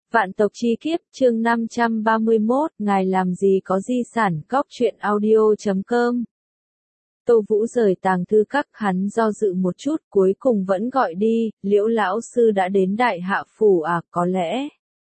Vạn tộc chi kiếp, chương 531, ngài làm gì có di sản, góc truyện audio.com. Tô Vũ rời tàng thư các, hắn do dự một chút, cuối cùng vẫn gọi đi, Liễu lão sư đã đến Đại Hạ phủ à, có lẽ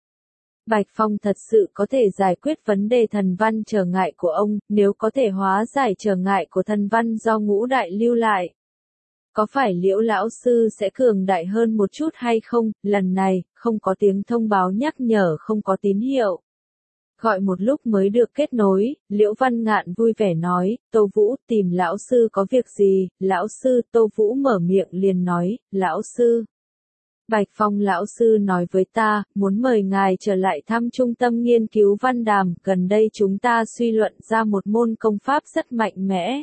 Bạch Phong thật sự có thể giải quyết vấn đề thần văn trở ngại của ông, nếu có thể hóa giải trở ngại của thần văn do ngũ đại lưu lại. Có phải Liễu lão sư sẽ cường đại hơn một chút hay không? Lần này, không có tiếng thông báo nhắc nhở, không có tín hiệu. Gọi một lúc mới được kết nối, Liễu Văn Ngạn vui vẻ nói, Tô Vũ tìm lão sư có việc gì? Lão sư, Tô Vũ mở miệng liền nói, lão sư. Bạch Phong lão sư nói với ta, muốn mời ngài trở lại thăm trung tâm nghiên cứu Văn Đàm, gần đây chúng ta suy luận ra một môn công pháp rất mạnh mẽ.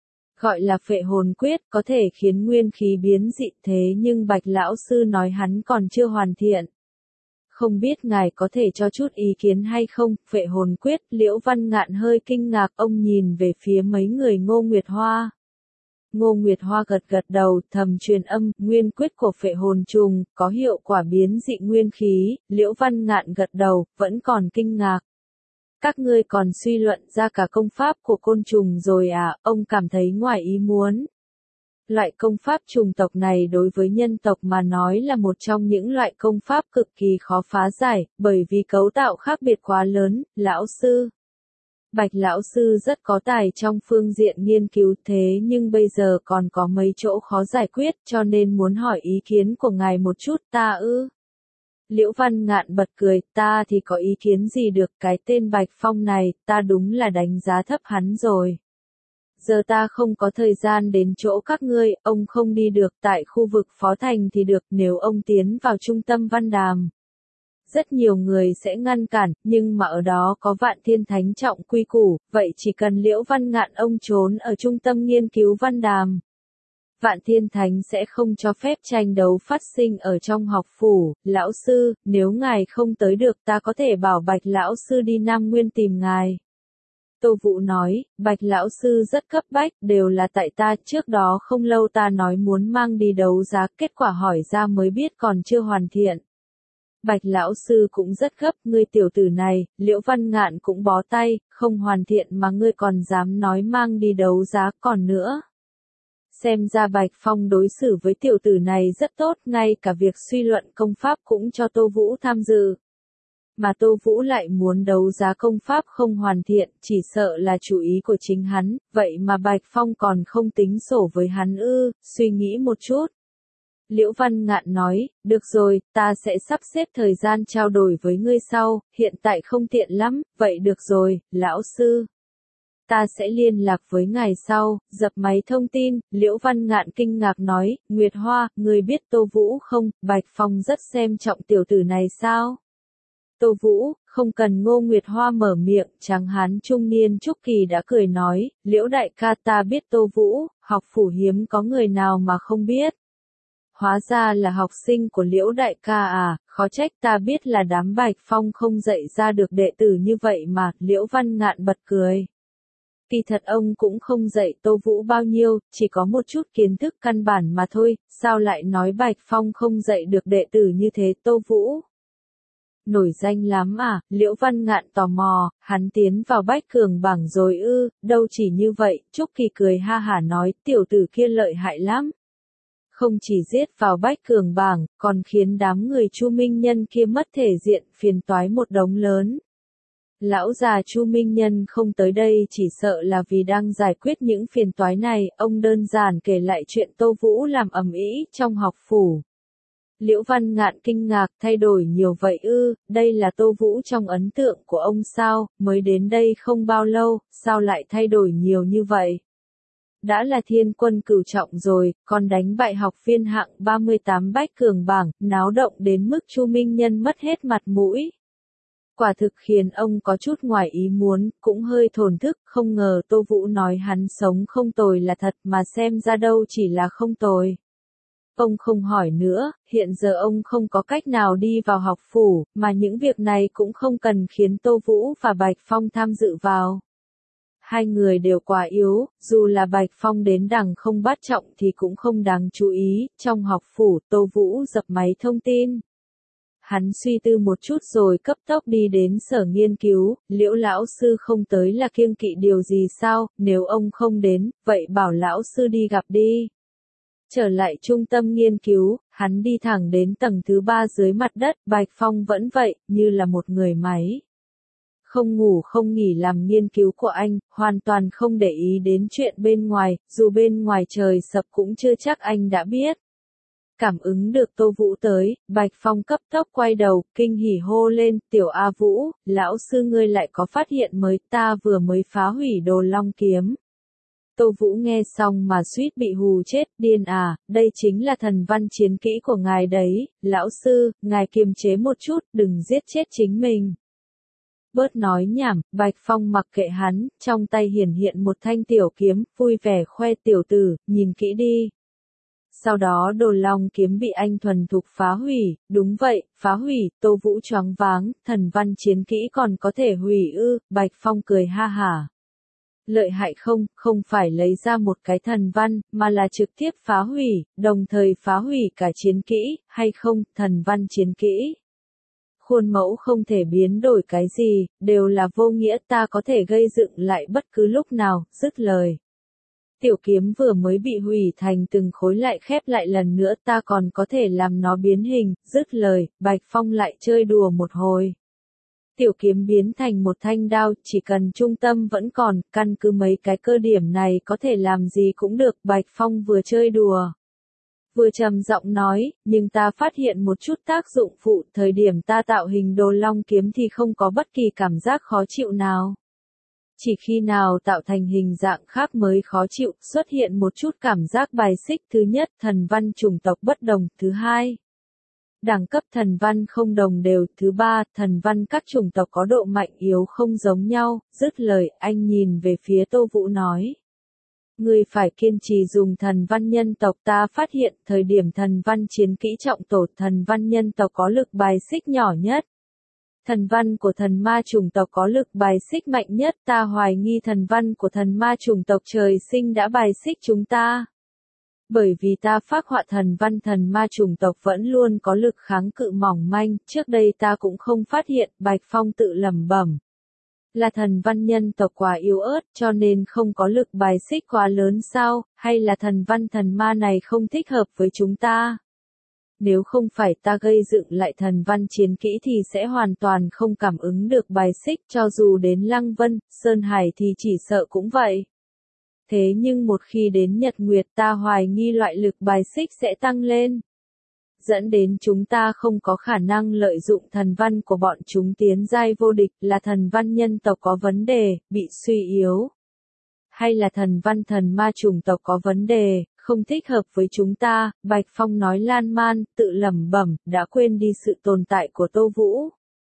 Gọi là phệ hồn quyết, có thể khiến nguyên khí biến dị, thế nhưng Bạch lão sư nói hắn còn chưa hoàn thiện. Không biết ngài có thể cho chút ý kiến hay không? Phệ hồn quyết, Liễu Văn Ngạn hơi kinh ngạc, ông nhìn về phía mấy người Ngô Nguyệt Hoa. Ngô Nguyệt Hoa gật gật đầu, thầm truyền âm, nguyên quyết của phệ hồn trùng, có hiệu quả biến dị nguyên khí. Liễu Văn Ngạn gật đầu, vẫn còn kinh ngạc. Các ngươi còn suy luận ra cả công pháp của côn trùng rồi à? Ông cảm thấy ngoài ý muốn. Loại công pháp trùng tộc này đối với nhân tộc mà nói là một trong những loại công pháp cực kỳ khó phá giải, bởi vì cấu tạo khác biệt quá lớn. Lão sư Bạch lão sư rất có tài trong phương diện nghiên cứu, thế nhưng bây giờ còn có mấy chỗ khó giải quyết, cho nên muốn hỏi ý kiến của ngài một chút. Ta ư? Liễu Văn Ngạn bật cười, ta thì có ý kiến gì được, cái tên Bạch Phong này, ta đúng là đánh giá thấp hắn rồi. Giờ ta không có thời gian đến chỗ các ngươi, ông không đi được, tại khu vực Phó Thành thì được, nếu ông tiến vào trung tâm Văn Đàm. Rất nhiều người sẽ ngăn cản, nhưng mà ở đó có Vạn Thiên Thánh trọng quy củ, vậy chỉ cần Liễu Văn Ngạn ông trốn ở trung tâm nghiên cứu Văn Đàm. Vạn Thiên Thánh sẽ không cho phép tranh đấu phát sinh ở trong học phủ. Lão sư, nếu ngài không tới được ta có thể bảo Bạch lão sư đi Nam Nguyên tìm ngài. Tô Vũ nói, Bạch lão sư rất cấp bách, đều là tại ta, trước đó không lâu ta nói muốn mang đi đấu giá, kết quả hỏi ra mới biết còn chưa hoàn thiện. Bạch lão sư cũng rất gấp, ngươi tiểu tử này. Liễu Văn Ngạn cũng bó tay, không hoàn thiện mà ngươi còn dám nói mang đi đấu giá, còn nữa. Xem ra Bạch Phong đối xử với tiểu tử này rất tốt, ngay cả việc suy luận công pháp cũng cho Tô Vũ tham dự. Mà Tô Vũ lại muốn đấu giá công pháp không hoàn thiện, chỉ sợ là chủ ý của chính hắn, vậy mà Bạch Phong còn không tính sổ với hắn ư? Suy nghĩ một chút. Liễu Văn Ngạn nói, được rồi, ta sẽ sắp xếp thời gian trao đổi với ngươi sau, hiện tại không tiện lắm, vậy được rồi, lão sư. Ta sẽ liên lạc với ngài sau. Dập máy thông tin, Liễu Văn Ngạn kinh ngạc nói, Nguyệt Hoa, ngươi biết Tô Vũ không? Bạch Phong rất xem trọng tiểu tử này sao? Tô Vũ, không cần Ngô Nguyệt Hoa mở miệng, tráng hán trung niên Trúc Kỳ đã cười nói, Liễu đại ca ta biết Tô Vũ, học phủ hiếm có người nào mà không biết. Hóa ra là học sinh của Liễu đại ca à, khó trách ta biết là đám Bạch Phong không dạy ra được đệ tử như vậy mà. Liễu Văn Ngạn bật cười. Kỳ thật ông cũng không dạy Tô Vũ bao nhiêu, chỉ có một chút kiến thức căn bản mà thôi, sao lại nói Bạch Phong không dạy được đệ tử như thế? Tô Vũ nổi danh lắm à? Liễu Văn Ngạn tò mò, hắn tiến vào Bách Cường bảng rồi ư? Đâu chỉ như vậy. Trúc Kỳ cười ha hả nói, tiểu tử kia lợi hại lắm. Không chỉ giết vào Bách Cường bảng, còn khiến đám người Chu Minh Nhân kia mất thể diện, phiền toái một đống lớn. Lão già Chu Minh Nhân không tới đây chỉ sợ là vì đang giải quyết những phiền toái này, ông đơn giản kể lại chuyện Tô Vũ làm ầm ĩ trong học phủ. Liễu Văn Ngạn kinh ngạc, thay đổi nhiều vậy ư? Đây là Tô Vũ trong ấn tượng của ông sao? Mới đến đây không bao lâu, sao lại thay đổi nhiều như vậy? Đã là thiên quân cửu trọng rồi, còn đánh bại học viên hạng 38 Bách Cường bảng, náo động đến mức Chu Minh Nhân mất hết mặt mũi. Quả thực khiến ông có chút ngoài ý muốn, cũng hơi thổn thức, không ngờ Tô Vũ nói hắn sống không tồi là thật mà xem ra đâu chỉ là không tồi. Ông không hỏi nữa, hiện giờ ông không có cách nào đi vào học phủ, mà những việc này cũng không cần khiến Tô Vũ và Bạch Phong tham dự vào. Hai người đều quá yếu, dù là Bạch Phong đến đằng không bát trọng thì cũng không đáng chú ý. Trong học phủ, Tô Vũ dập máy thông tin. hắn suy tư một chút rồi cấp tốc đi đến sở nghiên cứu, Liễu lão sư không tới là kiêng kỵ điều gì sao, nếu ông không đến, vậy bảo lão sư đi gặp đi. Trở lại trung tâm nghiên cứu, hắn đi thẳng đến tầng thứ 3 dưới mặt đất, Bạch Phong vẫn vậy, như là một người máy. Không ngủ không nghỉ làm nghiên cứu của anh, hoàn toàn không để ý đến chuyện bên ngoài, dù bên ngoài trời sập cũng chưa chắc anh đã biết. Cảm ứng được Tô Vũ tới, Bạch Phong cấp tốc quay đầu, kinh hỉ hô lên, Tiểu A Vũ, lão sư ngươi lại có phát hiện mới, ta vừa mới phá hủy Đồ Long kiếm. Tô Vũ nghe xong mà suýt bị hù chết, điên à, đây chính là thần văn chiến kỹ của ngài đấy, lão sư, ngài kiềm chế một chút, đừng giết chết chính mình. Bớt nói nhảm, Bạch Phong mặc kệ hắn, trong tay hiển hiện một thanh tiểu kiếm, vui vẻ khoe tiểu tử, nhìn kỹ đi. Sau đó Đồ Long kiếm bị anh thuần thục phá hủy, đúng vậy, phá hủy, Tô Vũ choáng váng, thần văn chiến kỹ còn có thể hủy ư, Bạch Phong cười ha hả. Lợi hại không, không phải lấy ra một cái thần văn, mà là trực tiếp phá hủy, đồng thời phá hủy cả chiến kỹ, hay không, thần văn chiến kỹ. Khuôn mẫu không thể biến đổi cái gì, đều là vô nghĩa, ta có thể gây dựng lại bất cứ lúc nào, dứt lời. Tiểu kiếm vừa mới bị hủy thành từng khối lại khép lại lần nữa, ta còn có thể làm nó biến hình, dứt lời, Bạch Phong lại chơi đùa một hồi. Tiểu kiếm biến thành một thanh đao, chỉ cần trung tâm vẫn còn, căn cứ mấy cái cơ điểm này có thể làm gì cũng được, Bạch Phong vừa chơi đùa. Vừa trầm giọng nói, nhưng ta phát hiện một chút tác dụng phụ, thời điểm ta tạo hình Đồ Long kiếm thì không có bất kỳ cảm giác khó chịu nào. Chỉ khi nào tạo thành hình dạng khác mới khó chịu, xuất hiện một chút cảm giác bài xích. Thứ nhất, thần văn chủng tộc bất đồng. Thứ hai, đẳng cấp thần văn không đồng đều. Thứ ba, thần văn các chủng tộc có độ mạnh yếu không giống nhau. Dứt lời, anh nhìn về phía Tô Vũ nói. Ngươi phải kiên trì dùng thần văn nhân tộc, ta phát hiện thời điểm thần văn chiến kỹ trọng tổ, thần văn nhân tộc có lực bài xích nhỏ nhất. Thần văn của thần ma chủng tộc có lực bài xích mạnh nhất, ta hoài nghi thần văn của thần ma chủng tộc trời sinh đã bài xích chúng ta. Bởi vì ta phác họa thần văn thần ma chủng tộc vẫn luôn có lực kháng cự mỏng manh, trước đây ta cũng không phát hiện, Bạch Phong tự lẩm bẩm. Là thần văn nhân tộc quá yếu ớt cho nên không có lực bài xích quá lớn sao, hay là thần văn thần ma này không thích hợp với chúng ta? Nếu không phải ta gây dựng lại thần văn chiến kỹ thì sẽ hoàn toàn không cảm ứng được bài xích, cho dù đến Lăng Vân, Sơn Hải thì chỉ sợ cũng vậy. Thế nhưng một khi đến Nhật Nguyệt ta hoài nghi loại lực bài xích sẽ tăng lên. Dẫn đến chúng ta không có khả năng lợi dụng thần văn của bọn chúng tiến giai vô địch, là thần văn nhân tộc có vấn đề, bị suy yếu. Hay là thần văn thần ma chủng tộc có vấn đề, không thích hợp với chúng ta, Bạch Phong nói lan man, tự lẩm bẩm, đã quên đi sự tồn tại của Tô Vũ.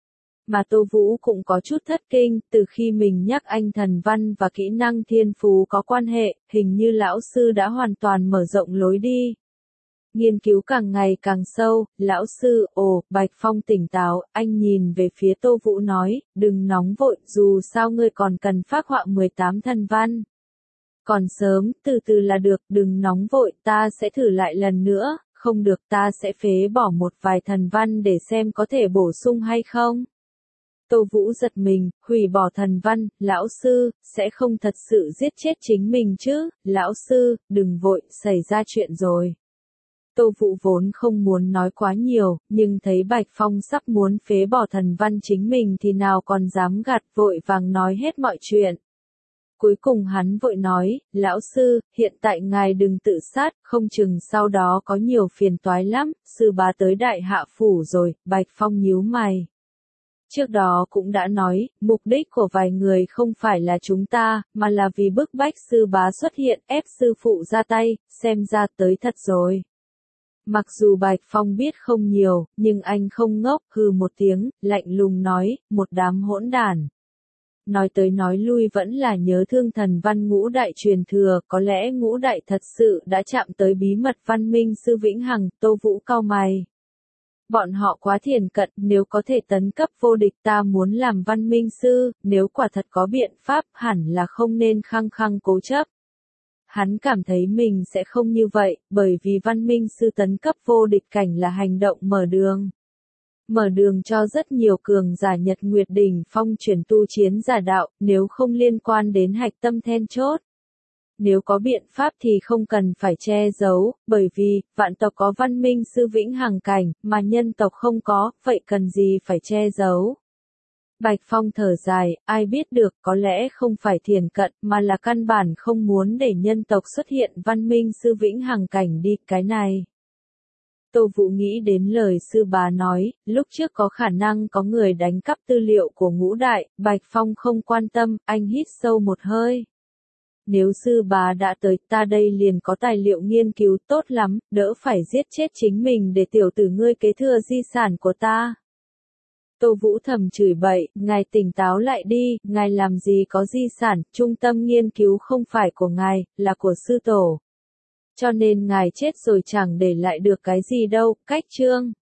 Mà Tô Vũ cũng có chút thất kinh, từ khi mình nhắc anh thần văn và kỹ năng thiên phú có quan hệ, hình như lão sư đã hoàn toàn mở rộng lối đi. Nghiên cứu càng ngày càng sâu, lão sư, Bạch Phong tỉnh táo, anh nhìn về phía Tô Vũ nói, đừng nóng vội, dù sao ngươi còn cần phác họa 18 thần văn. Còn sớm, từ từ là được, đừng nóng vội, ta sẽ thử lại lần nữa, không được ta sẽ phế bỏ một vài thần văn để xem có thể bổ sung hay không. Tô Vũ giật mình, hủy bỏ thần văn, lão sư, sẽ không thật sự giết chết chính mình chứ, lão sư, đừng vội, xảy ra chuyện rồi. Tô Vũ vốn không muốn nói quá nhiều, nhưng thấy Bạch Phong sắp muốn phế bỏ thần văn chính mình thì nào còn dám gạt, vội vàng nói hết mọi chuyện. Cuối cùng hắn vội nói, lão sư, hiện tại ngài đừng tự sát, không chừng sau đó có nhiều phiền toái lắm, sư bá tới đại hạ phủ rồi, Bạch Phong nhíu mày. Trước đó cũng đã nói, mục đích của vài người không phải là chúng ta, mà là vì bức bách sư bá xuất hiện, ép sư phụ ra tay, xem ra tới thật rồi. Mặc dù Bạch Phong biết không nhiều, nhưng anh không ngốc, hừ một tiếng, lạnh lùng nói, một đám hỗn đản. Nói tới nói lui vẫn là nhớ thương thần văn ngũ đại truyền thừa, có lẽ ngũ đại thật sự đã chạm tới bí mật văn minh sư vĩnh hằng, Tô Vũ cau mày. Bọn họ quá thiền cận, nếu có thể tấn cấp vô địch ta muốn làm văn minh sư, nếu quả thật có biện pháp hẳn là không nên khăng khăng cố chấp. Hắn cảm thấy mình sẽ không như vậy, bởi vì văn minh sư tấn cấp vô địch cảnh là hành động mở đường. mở đường cho rất nhiều cường giả Nhật Nguyệt Đỉnh Phong chuyển tu chiến giả đạo, nếu không liên quan đến hạch tâm then chốt. Nếu có biện pháp thì không cần phải che giấu, bởi vì, vạn tộc có văn minh sư vĩnh hằng cảnh, mà nhân tộc không có, vậy cần gì phải che giấu. Bạch Phong thở dài, ai biết được, có lẽ không phải thiền cận, mà là căn bản không muốn để nhân tộc xuất hiện văn minh sư vĩnh hằng cảnh đi, cái này. Tô Vũ nghĩ đến lời sư bá nói, lúc trước có khả năng có người đánh cắp tư liệu của ngũ đại, Bạch Phong không quan tâm, anh hít sâu một hơi. Nếu sư bá đã tới, ta đây liền có tài liệu nghiên cứu tốt lắm, đỡ phải giết chết chính mình để tiểu tử ngươi kế thừa di sản của ta. Tô Vũ thầm chửi bậy, ngài tỉnh táo lại đi, ngài làm gì có di sản, trung tâm nghiên cứu không phải của ngài, là của sư tổ. Cho nên ngài chết rồi chẳng để lại được cái gì đâu, cách chương.